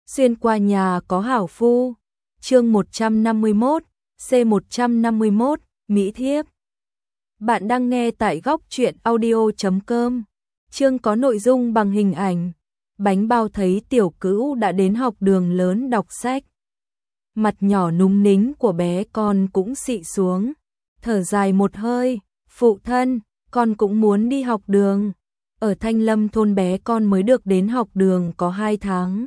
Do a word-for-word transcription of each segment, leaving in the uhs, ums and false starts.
Xuyên qua nhà có hảo phu. Chương một trăm năm mươi mốt, C một trăm năm mươi mốt, Mỹ thiếp. Bạn đang nghe tại góc truyện audio chấm com. Chương có nội dung bằng hình ảnh. Bánh bao thấy tiểu cữu đã đến học đường lớn đọc sách. Mặt nhỏ núng nính của bé con cũng xị xuống. Thở dài một hơi, phụ thân, con cũng muốn đi học đường. Ở Thanh Lâm thôn bé con mới được đến học đường có hai tháng.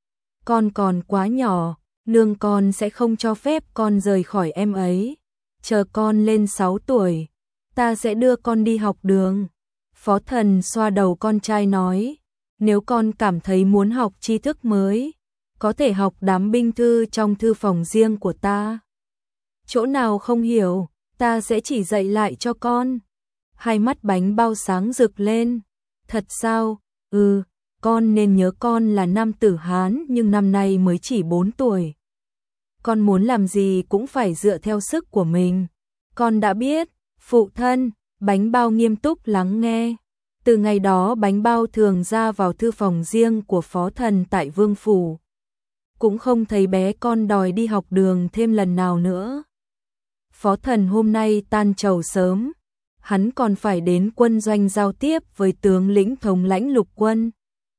Con còn quá nhỏ, nương con sẽ không cho phép con rời khỏi em ấy. Chờ con lên sáu tuổi, ta sẽ đưa con đi học đường. Phó Thần xoa đầu con trai nói, nếu con cảm thấy muốn học tri thức mới, có thể học đám binh thư trong thư phòng riêng của ta. Chỗ nào không hiểu, ta sẽ chỉ dạy lại cho con. Hai mắt bánh bao sáng rực lên. Thật sao? Ừ, con nên nhớ con là nam tử Hán nhưng năm nay mới chỉ bốn tuổi. Con muốn làm gì cũng phải dựa theo sức của mình. Con đã biết, phụ thân. Bánh bao nghiêm túc lắng nghe. Từ ngày đó bánh bao thường ra vào thư phòng riêng của Phó Thần tại Vương Phủ. Cũng không thấy bé con đòi đi học đường thêm lần nào nữa. Phó Thần hôm nay tan trầu sớm. Hắn còn phải đến quân doanh giao tiếp với tướng lĩnh thống lãnh lục quân.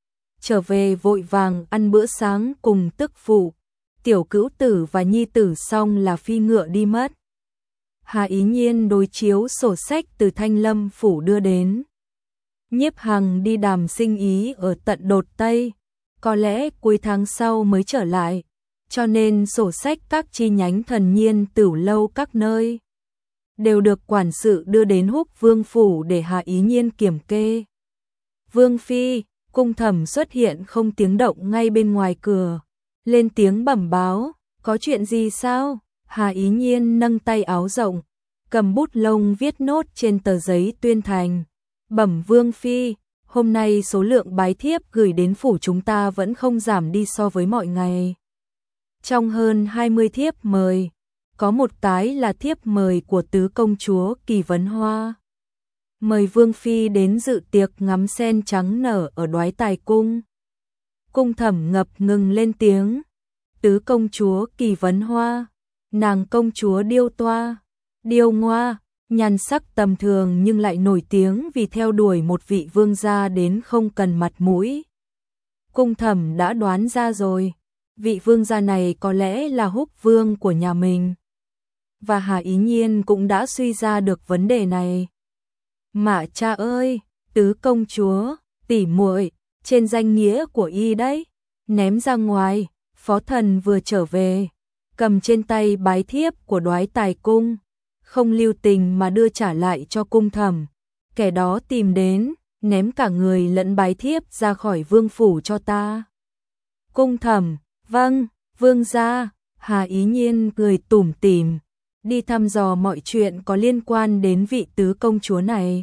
Trở về vội vàng ăn bữa sáng cùng tức phụ. Tiểu cữu tử và nhi tử xong là phi ngựa đi mất. Hà Ý Nhiên đối chiếu sổ sách từ Thanh Lâm Phủ đưa đến. Nhiếp Hằng đi đàm sinh ý ở tận Đột Tây. Có lẽ cuối tháng sau mới trở lại. Cho nên sổ sách các chi nhánh Thần Nhiên Tửu lâu các nơi đều được quản sự đưa đến Húc Vương Phủ để Hà Ý Nhiên kiểm kê. Vương Phi, cung thẩm xuất hiện không tiếng động ngay bên ngoài cửa. Lên tiếng bẩm báo, có chuyện gì sao? Hà Ý Nhiên nâng tay áo rộng, cầm bút lông viết nốt trên tờ giấy tuyên thành. Bẩm Vương Phi, hôm nay số lượng bái thiếp gửi đến phủ chúng ta vẫn không giảm đi so với mọi ngày. Trong hơn hai mươi thiếp mời, có một cái là thiếp mời của tứ công chúa Kỳ Vấn Hoa. Mời Vương Phi đến dự tiệc ngắm sen trắng nở ở Đoái Tài Cung. Cung thẩm ngập ngừng lên tiếng. Tứ công chúa Kỳ Vấn Hoa, nàng công chúa điêu toa, điêu ngoa, nhan sắc tầm thường nhưng lại nổi tiếng vì theo đuổi một vị vương gia đến không cần mặt mũi. Cung thẩm đã đoán ra rồi, vị vương gia này có lẽ là Húc Vương của nhà mình. Và Hà Ý Nhiên cũng đã suy ra được vấn đề này. Mạ cha ơi, tứ công chúa, tỷ muội, trên danh nghĩa của y đấy, ném ra ngoài. Phó Thần vừa trở về, cầm trên tay bái thiếp của Đoái Tài Cung, không lưu tình mà đưa trả lại cho cung thẩm. Kẻ đó tìm đến, ném cả người lẫn bái thiếp ra khỏi vương phủ cho ta. Cung thẩm, vâng, vương gia. Hà Ý Nhiên cười tủm tỉm, đi thăm dò mọi chuyện có liên quan đến vị tứ công chúa này.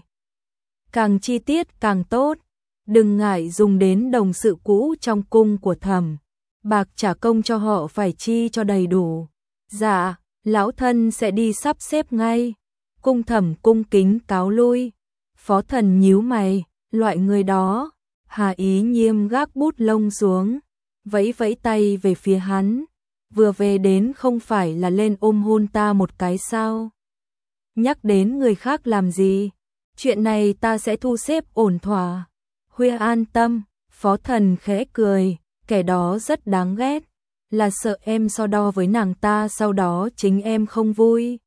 Càng chi tiết càng tốt, đừng ngại dùng đến đồng sự cũ trong cung của thẩm. Bạc trả công cho họ phải chi cho đầy đủ. Dạ, lão thân sẽ đi sắp xếp ngay. Cung thẩm cung kính cáo lui. Phó Thần nhíu mày, loại người đó. Hà Ý Nhiên gác bút lông xuống, vẫy vẫy tay về phía hắn. Vừa về đến không phải là lên ôm hôn ta một cái sao? Nhắc đến người khác làm gì? Chuyện này ta sẽ thu xếp ổn thỏa. Huya an tâm. Phó Thần khẽ cười. Kẻ đó rất đáng ghét, là sợ em so đo với nàng ta sau đó chính em không vui.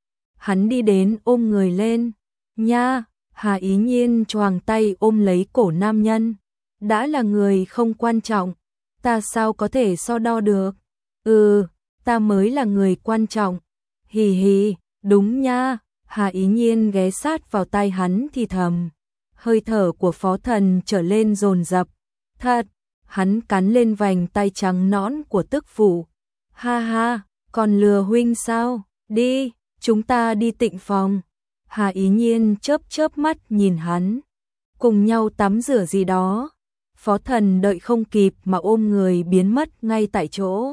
Hắn đi đến ôm người lên. Nha, Hà Ý Nhiên choàng tay ôm lấy cổ nam nhân. Đã là người không quan trọng, ta sao có thể so đo được? Ừ, ta mới là người quan trọng. Hì hì, đúng nha. Hà Ý Nhiên ghé sát vào tai hắn thì thầm. Hơi thở của Phó Thần trở lên dồn dập. Thật. Hắn cắn lên vành tay trắng nõn của tức phụ. Ha ha, còn lừa huynh sao? Đi, chúng ta đi tịnh phòng. Hà Ý Nhiên chớp chớp mắt nhìn hắn. Cùng nhau tắm rửa gì đó. Phó Thần đợi không kịp mà ôm người biến mất ngay tại chỗ.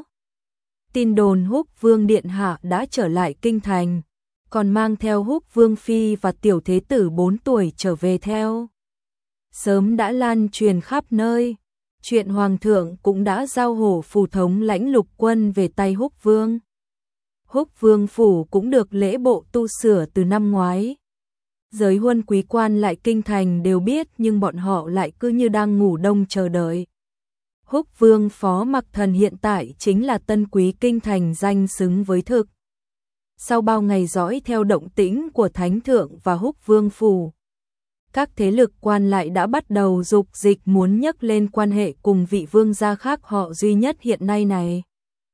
Tin đồn Húc Vương Điện Hạ đã trở lại kinh thành, còn mang theo Húc Vương Phi và tiểu thế tử bốn tuổi trở về theo. Sớm đã lan truyền khắp nơi. chuyện hoàng thượng cũng đã giao hổ phù thống lãnh lục quân về tay Húc Vương. Húc Vương phủ cũng được lễ bộ tu sửa từ năm ngoái. Giới huân quý quan lại kinh thành đều biết, nhưng bọn họ lại cứ như đang ngủ đông chờ đợi. Húc Vương Phó Mặc Thần hiện tại chính là tân quý kinh thành danh xứng với thực. Sau bao ngày dõi theo động tĩnh của Thánh Thượng và Húc Vương phủ, các thế lực quan lại đã bắt đầu dục dịch muốn nhấc lên quan hệ cùng vị vương gia khác họ duy nhất hiện nay này.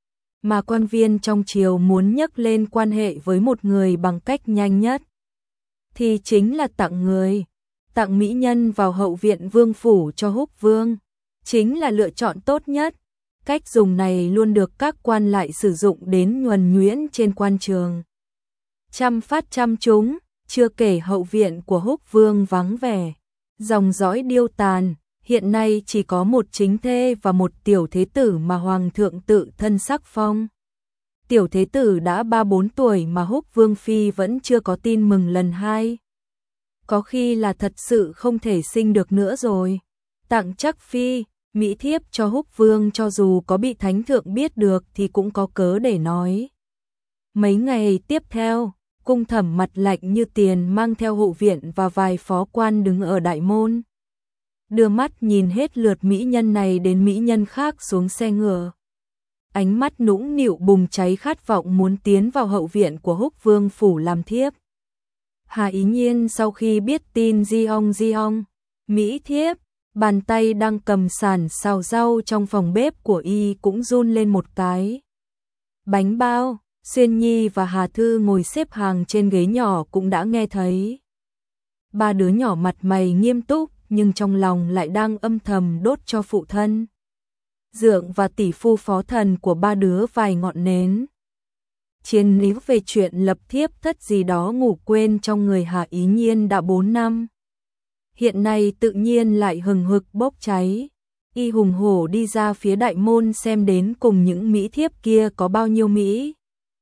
Mà quan viên trong triều muốn nhấc lên quan hệ với một người bằng cách nhanh nhất thì chính là tặng người, tặng mỹ nhân vào hậu viện vương phủ cho Húc Vương, chính là lựa chọn tốt nhất. Cách dùng này luôn được các quan lại sử dụng đến nhuần nhuyễn trên quan trường. Trăm phát trăm trúng, chưa kể hậu viện của Húc Vương vắng vẻ, dòng dõi điêu tàn, hiện nay chỉ có một chính thê và một tiểu thế tử mà hoàng thượng tự thân sắc phong. Tiểu thế tử đã ba bốn tuổi mà Húc Vương phi vẫn chưa có tin mừng lần hai. Có khi là thật sự không thể sinh được nữa rồi. Tặng chắc phi, mỹ thiếp cho Húc Vương cho dù có bị Thánh Thượng biết được thì cũng có cớ để nói. Mấy ngày tiếp theo, Cung Thẩm mặt lạnh như tiền mang theo hộ viện và vài phó quan đứng ở đại môn. Đưa mắt nhìn hết lượt mỹ nhân này đến mỹ nhân khác xuống xe ngựa. Ánh mắt nũng nịu bùng cháy khát vọng muốn tiến vào hậu viện của Húc Vương phủ làm thiếp. Hà Ý Nhiên sau khi biết tin di ong di ong, mỹ thiếp, bàn tay đang cầm sàn xào rau trong phòng bếp của y cũng run lên một cái. Bánh bao, Xuyên Nhi và Hà Thư ngồi xếp hàng trên ghế nhỏ cũng đã nghe thấy. Ba đứa nhỏ mặt mày nghiêm túc nhưng trong lòng lại đang âm thầm đốt cho phụ thân Dượng và tỷ phu phó thần của ba đứa vài ngọn nến. Chiến lý về chuyện lập thiếp thất gì đó ngủ quên trong người Hà Ý Nhiên đã bốn năm. Hiện nay tự nhiên lại hừng hực bốc cháy. Y hùng hổ đi ra phía đại môn xem đến cùng những mỹ thiếp kia có bao nhiêu mỹ.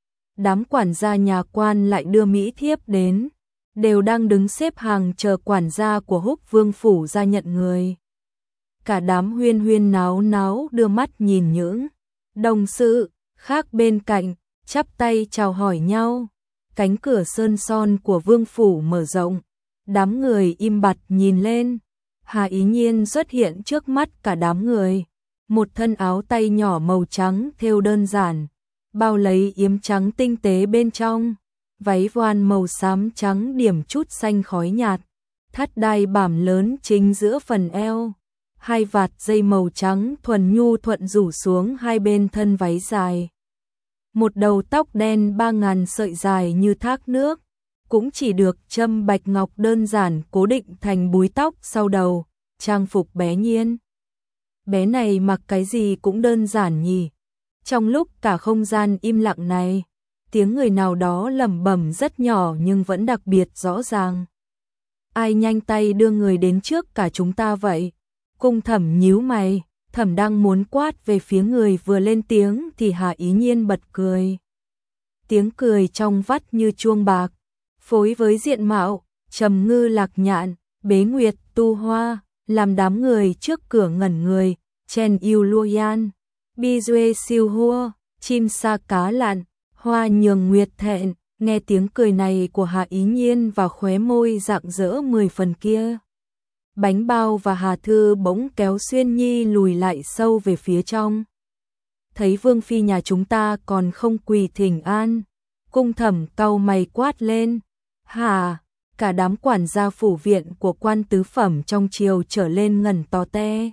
Đám quản gia nhà quan lại đưa mỹ thiếp đến, đều đang đứng xếp hàng chờ quản gia của Húc Vương phủ ra nhận người. Cả đám huyên huyên náo náo đưa mắt nhìn những đồng sự khác bên cạnh, chắp tay chào hỏi nhau. Cánh cửa sơn son của vương phủ mở rộng, đám người im bặt nhìn lên. Hà Ý Nhiên xuất hiện trước mắt cả đám người, một thân áo tay nhỏ màu trắng thêu đơn giản, bao lấy yếm trắng tinh tế bên trong, váy voan màu xám trắng điểm chút xanh khói nhạt, thắt đai bảm lớn chính giữa phần eo, hai vạt dây màu trắng thuần nhu thuận rủ xuống hai bên thân váy dài. Một đầu tóc đen ba ngàn sợi dài như thác nước, cũng chỉ được châm bạch ngọc đơn giản cố định thành búi tóc sau đầu, trang phục bé Nhiên. Bé này mặc cái gì cũng đơn giản nhỉ. Trong lúc cả không gian im lặng này, tiếng người nào đó lẩm bẩm rất nhỏ nhưng vẫn đặc biệt rõ ràng. Ai nhanh tay đưa người đến trước cả chúng ta vậy? Cung Thẩm nhíu mày, Thẩm đang muốn quát về phía người vừa lên tiếng thì Hà Ý Nhiên bật cười. Tiếng cười trong vắt như chuông bạc, phối với diện mạo trầm ngư lạc nhạn, bế nguyệt tu hoa, làm đám người trước cửa ngẩn người. Chen yêu lua yan, bi duê siêu hua, chim sa cá lặn, hoa nhường nguyệt thẹn. Nghe tiếng cười này của Hà Ý Nhiên và khóe môi rạng rỡ mười phần kia, Bánh bao và Hà Thư bỗng kéo Xuyên Nhi lùi lại sâu về phía trong. Thấy vương phi nhà chúng ta còn không quỳ thỉnh an. Cung Thẩm cau mày quát lên. Hà, cả đám quản gia phủ viện của quan tứ phẩm trong triều trở lên ngẩn to te.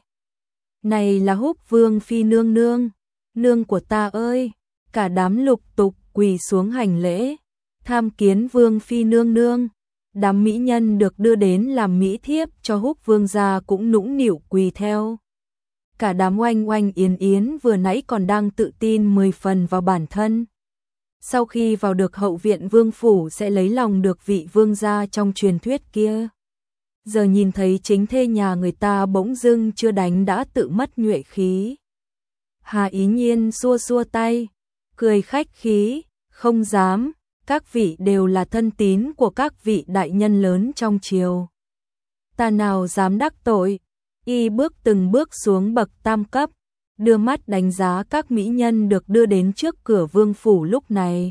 Này là Húc Vương phi nương nương, nương của ta ơi. Cả đám lục tục quỳ xuống hành lễ, tham kiến vương phi nương nương. Đám mỹ nhân được đưa đến làm mỹ thiếp cho Húc Vương gia cũng nũng nịu quỳ theo. Cả đám oanh oanh yến yến vừa nãy còn đang tự tin mười phần vào bản thân. Sau khi vào được hậu viện vương phủ sẽ lấy lòng được vị vương gia trong truyền thuyết kia. Giờ nhìn thấy chính thê nhà người ta bỗng dưng chưa đánh đã tự mất nhuệ khí. Hà Ý Nhiên xua xua tay, cười khách khí, không dám. Các vị đều là thân tín của các vị đại nhân lớn trong triều. Ta nào dám đắc tội, Y bước từng bước xuống bậc tam cấp, đưa mắt đánh giá các mỹ nhân được đưa đến trước cửa vương phủ lúc này.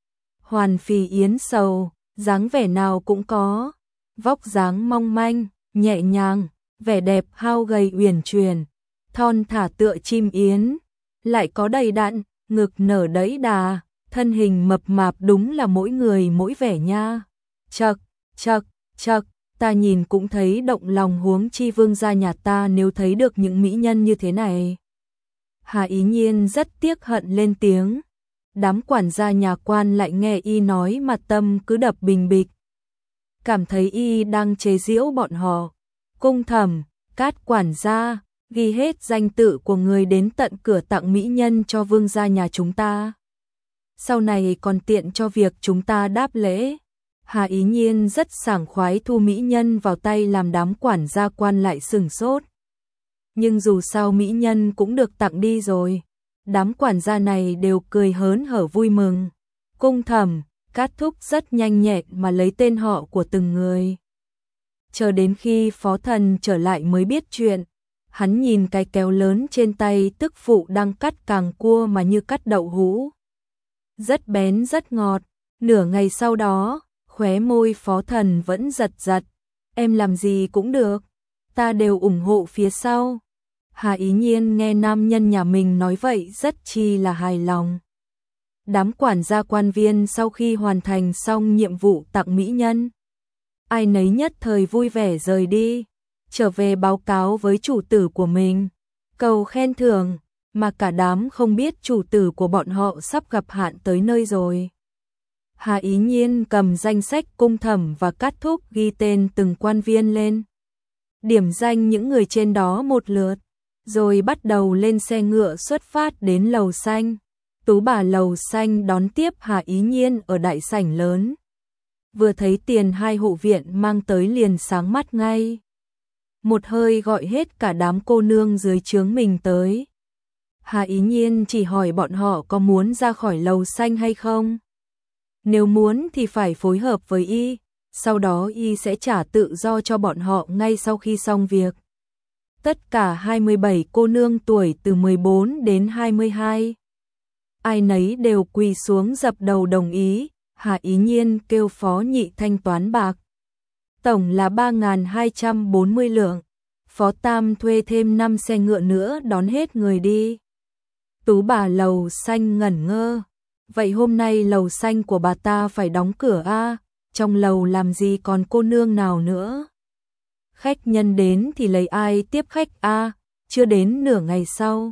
Hoàn Phì yến sầu, dáng vẻ nào cũng có, vóc dáng mong manh, nhẹ nhàng, vẻ đẹp hao gầy uyển chuyển, thon thả tựa chim yến, lại có đầy đặn, ngực nở đẫy đà, thân hình mập mạp đúng là mỗi người mỗi vẻ nha. Chậc, chậc, chậc, ta nhìn cũng thấy động lòng, huống chi vương gia nhà ta nếu thấy được những mỹ nhân như thế này. Hà Ý Nhiên rất tiếc hận lên tiếng. Đám quản gia nhà quan lại nghe y nói mà tâm cứ đập bình bịch. Cảm thấy y đang chế giễu bọn họ. Cung Thẩm, Cát quản gia, ghi hết danh tự của người đến tận cửa tặng mỹ nhân cho vương gia nhà chúng ta. Sau này còn tiện cho việc chúng ta đáp lễ. Hà Ý Nhiên rất sảng khoái thu mỹ nhân vào tay, làm đám quản gia quan lại sửng sốt. Nhưng dù sao mỹ nhân cũng được tặng đi rồi. Đám quản gia này đều cười hớn hở vui mừng. Cung Thẩm, Cát thúc rất nhanh nhẹn mà lấy tên họ của từng người. Chờ đến khi Phó Thần trở lại mới biết chuyện. Hắn nhìn cái kéo lớn trên tay tức phụ đang cắt càng cua mà như cắt đậu hũ. Rất bén rất ngọt. Nửa ngày sau đó, khóe môi Phó Thần vẫn giật giật. Em làm gì cũng được, ta đều ủng hộ phía sau. Hà Ý Nhiên nghe nam nhân nhà mình nói vậy rất chi là hài lòng. Đám quản gia quan viên sau khi hoàn thành xong nhiệm vụ tặng mỹ nhân, ai nấy nhất thời vui vẻ rời đi, trở về báo cáo với chủ tử của mình, cầu khen thưởng, mà cả đám không biết chủ tử của bọn họ sắp gặp hạn tới nơi rồi. Hà Ý Nhiên cầm danh sách Cung Thẩm và Cát thúc ghi tên từng quan viên lên, điểm danh những người trên đó một lượt, rồi bắt đầu lên xe ngựa xuất phát đến lầu xanh. Tú bà lầu xanh đón tiếp Hà Ý Nhiên ở đại sảnh lớn. Vừa thấy tiền hai hộ viện mang tới liền sáng mắt ngay. Một hơi gọi hết cả đám cô nương dưới trướng mình tới. Hà Ý Nhiên chỉ hỏi bọn họ có muốn ra khỏi lầu xanh hay không. Nếu muốn thì phải phối hợp với y, sau đó y sẽ trả tự do cho bọn họ ngay sau khi xong việc. Tất cả hai mươi bảy cô nương tuổi từ mười bốn đến hai mươi hai. Ai nấy đều quỳ xuống dập đầu đồng ý. Hà Ý Nhiên kêu Phó Nhị thanh toán bạc. Tổng là ba nghìn hai trăm bốn mươi lượng. Phó Tam thuê thêm năm xe ngựa nữa đón hết người đi. Tú bà lầu xanh ngẩn ngơ. Vậy hôm nay lầu xanh của bà ta phải đóng cửa a? Trong lầu làm gì còn cô nương nào nữa? Khách nhân đến thì lấy ai tiếp khách a? Chưa đến nửa ngày sau,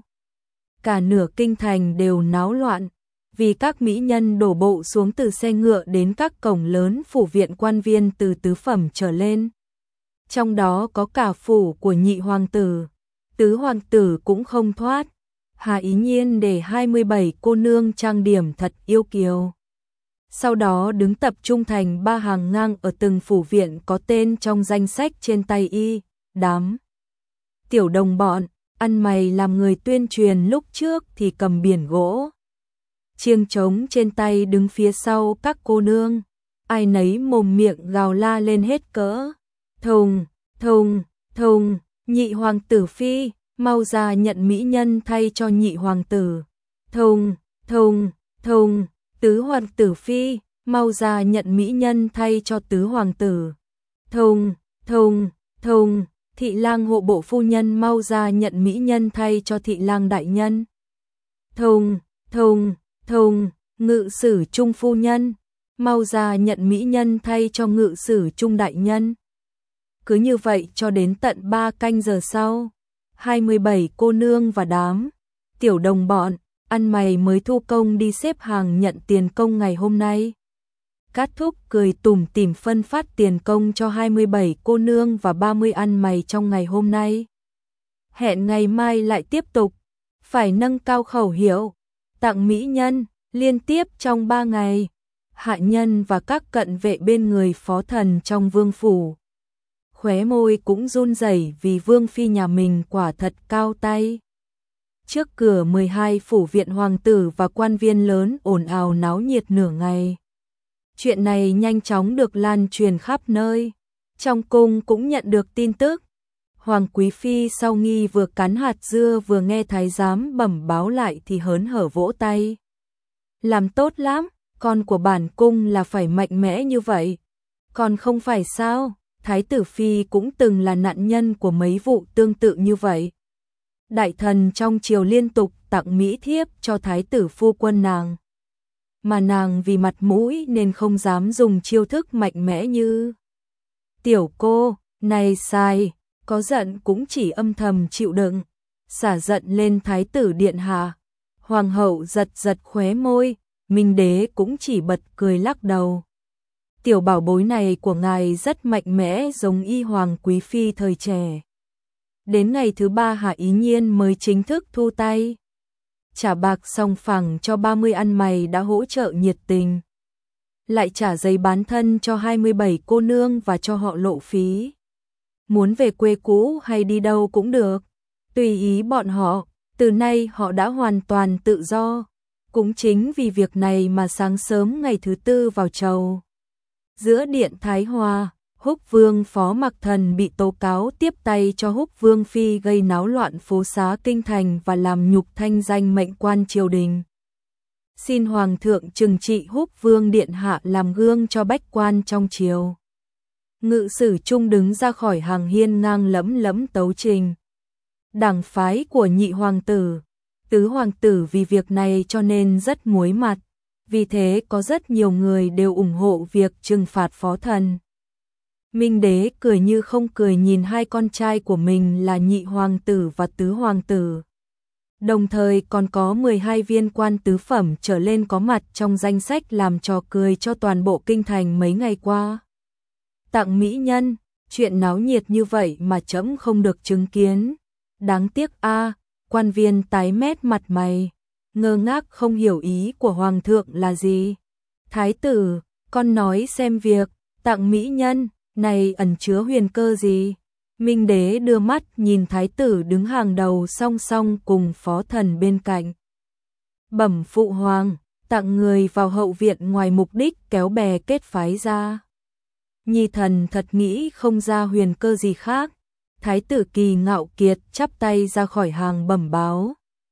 cả nửa kinh thành đều náo loạn, vì các mỹ nhân đổ bộ xuống từ xe ngựa đến các cổng lớn phủ viện quan viên từ tứ phẩm trở lên. Trong đó có cả phủ của nhị hoàng tử, tứ hoàng tử cũng không thoát. Hà Ý Nhiên để hai mươi bảy cô nương trang điểm thật yêu kiều. Sau đó đứng tập trung thành ba hàng ngang ở từng phủ viện có tên trong danh sách trên tay y. Đám tiểu đồng bọn, ăn mày làm người tuyên truyền lúc trước thì cầm biển gỗ, chiêng trống trên tay đứng phía sau các cô nương. Ai nấy mồm miệng gào la lên hết cỡ. Thùng, thùng, thùng, nhị hoàng tử phi, mau ra nhận mỹ nhân thay cho nhị hoàng tử. Thùng, thùng, thùng, tứ hoàng tử phi, mau ra nhận mỹ nhân thay cho tứ hoàng tử. Thùng, thùng, thùng, thị lang hộ bộ phu nhân mau ra nhận mỹ nhân thay cho thị lang đại nhân. Thùng, thùng, thùng, ngự sử trung phu nhân, mau ra nhận mỹ nhân thay cho ngự sử trung đại nhân. Cứ như vậy cho đến tận ba canh giờ sau, hai mươi bảy cô nương và đám tiểu đồng bọn ăn mày mới thu công đi xếp hàng nhận tiền công ngày hôm nay. Cát thúc cười tủm tỉm phân phát tiền công cho hai mươi bảy cô nương và ba mươi ăn mày trong ngày hôm nay. Hẹn ngày mai lại tiếp tục, phải nâng cao khẩu hiệu, tặng mỹ nhân liên tiếp trong ba ngày. Hạ nhân và các cận vệ bên người Phó Thần trong vương phủ, khóe môi cũng run rẩy vì vương phi nhà mình quả thật cao tay. Trước cửa mười hai phủ viện hoàng tử và quan viên lớn ồn ào náo nhiệt nửa ngày. Chuyện này nhanh chóng được lan truyền khắp nơi. Trong cung cũng nhận được tin tức. Hoàng Quý Phi sau nghi vừa cắn hạt dưa vừa nghe thái giám bẩm báo lại thì hớn hở vỗ tay. Làm tốt lắm, con của bản cung là phải mạnh mẽ như vậy. Còn không phải sao, Thái tử Phi cũng từng là nạn nhân của mấy vụ tương tự như vậy. Đại thần trong triều liên tục tặng mỹ thiếp cho thái tử phu quân nàng. Mà nàng vì mặt mũi nên không dám dùng chiêu thức mạnh mẽ như tiểu cô, này sai, có giận cũng chỉ âm thầm chịu đựng, xả giận lên thái tử điện hạ. Hoàng hậu giật giật khóe môi, Minh đế cũng chỉ bật cười lắc đầu. Tiểu bảo bối này của ngài rất mạnh mẽ giống y Hoàng Quý Phi thời trẻ. Đến ngày thứ ba Hạ Ý Nhiên mới chính thức thu tay. Trả bạc song phẳng cho ba mươi ăn mày đã hỗ trợ nhiệt tình. Lại trả giấy bán thân cho hai mươi bảy cô nương và cho họ lộ phí. Muốn về quê cũ hay đi đâu cũng được. Tùy ý bọn họ, từ nay họ đã hoàn toàn tự do. Cũng chính vì việc này mà sáng sớm ngày thứ tư vào chầu. Giữa điện Thái Hòa, Húc Vương Phó Mặc Thần bị tố cáo tiếp tay cho Húc Vương Phi gây náo loạn phố xá kinh thành và làm nhục thanh danh mệnh quan triều đình. Xin Hoàng thượng trừng trị Húc Vương Điện Hạ làm gương cho bách quan trong triều. Ngự sử trung đứng ra khỏi hàng hiên ngang lẫm lẫm tấu trình. Đảng phái của nhị hoàng tử, tứ hoàng tử vì việc này cho nên rất muối mặt. Vì thế có rất nhiều người đều ủng hộ việc trừng phạt phó thần. Minh đế cười như không cười nhìn hai con trai của mình là nhị hoàng tử và tứ hoàng tử. Đồng thời còn có mười hai viên quan tứ phẩm trở lên có mặt trong danh sách làm trò cười cho toàn bộ kinh thành mấy ngày qua. Tặng mỹ nhân, chuyện náo nhiệt như vậy mà trẫm không được chứng kiến. Đáng tiếc a, quan viên tái mét mặt mày, ngơ ngác không hiểu ý của hoàng thượng là gì. Thái tử, con nói xem việc tặng mỹ nhân này ẩn chứa huyền cơ gì? Minh đế đưa mắt nhìn thái tử đứng hàng đầu song song cùng phó thần bên cạnh. Bẩm phụ hoàng, tặng người vào hậu viện ngoài mục đích kéo bè kết phái ra. Nhi thần thật nghĩ không ra huyền cơ gì khác. Thái tử Kỳ ngạo kiệt chắp tay ra khỏi hàng bẩm báo.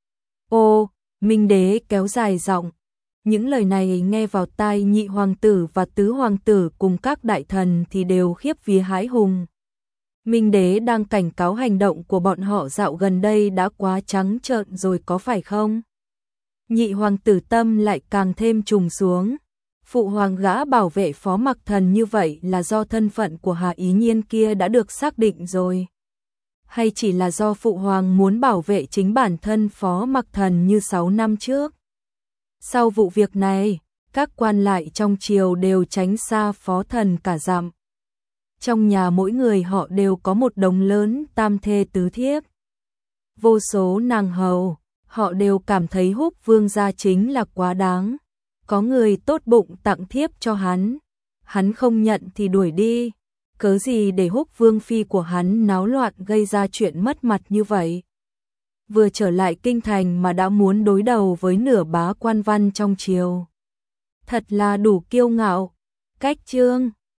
Ô, Minh đế kéo dài giọng. Những lời này nghe vào tai nhị hoàng tử và tứ hoàng tử cùng các đại thần thì đều khiếp vía hãi hùng. Minh đế đang cảnh cáo hành động của bọn họ dạo gần đây đã quá trắng trợn rồi có phải không? Nhị hoàng tử tâm lại càng thêm trùng xuống. Phụ hoàng gã bảo vệ Phó Mặc Thần như vậy là do thân phận của Hạ Ý Nhiên kia đã được xác định rồi. Hay chỉ là do phụ hoàng muốn bảo vệ chính bản thân Phó Mặc Thần như sáu năm trước? Sau vụ việc này, các quan lại trong triều đều tránh xa phó thần cả dặm. Trong nhà mỗi người họ đều có một đống lớn tam thê tứ thiếp. Vô số nàng hầu, họ đều cảm thấy Húc Vương gia chính là quá đáng. Có người tốt bụng tặng thiếp cho hắn, hắn không nhận thì đuổi đi. Cớ gì để Húc Vương phi của hắn náo loạn gây ra chuyện mất mặt như vậy? Vừa trở lại kinh thành mà đã muốn đối đầu với nửa bá quan văn trong triều. Thật là đủ kiêu ngạo. Cách chương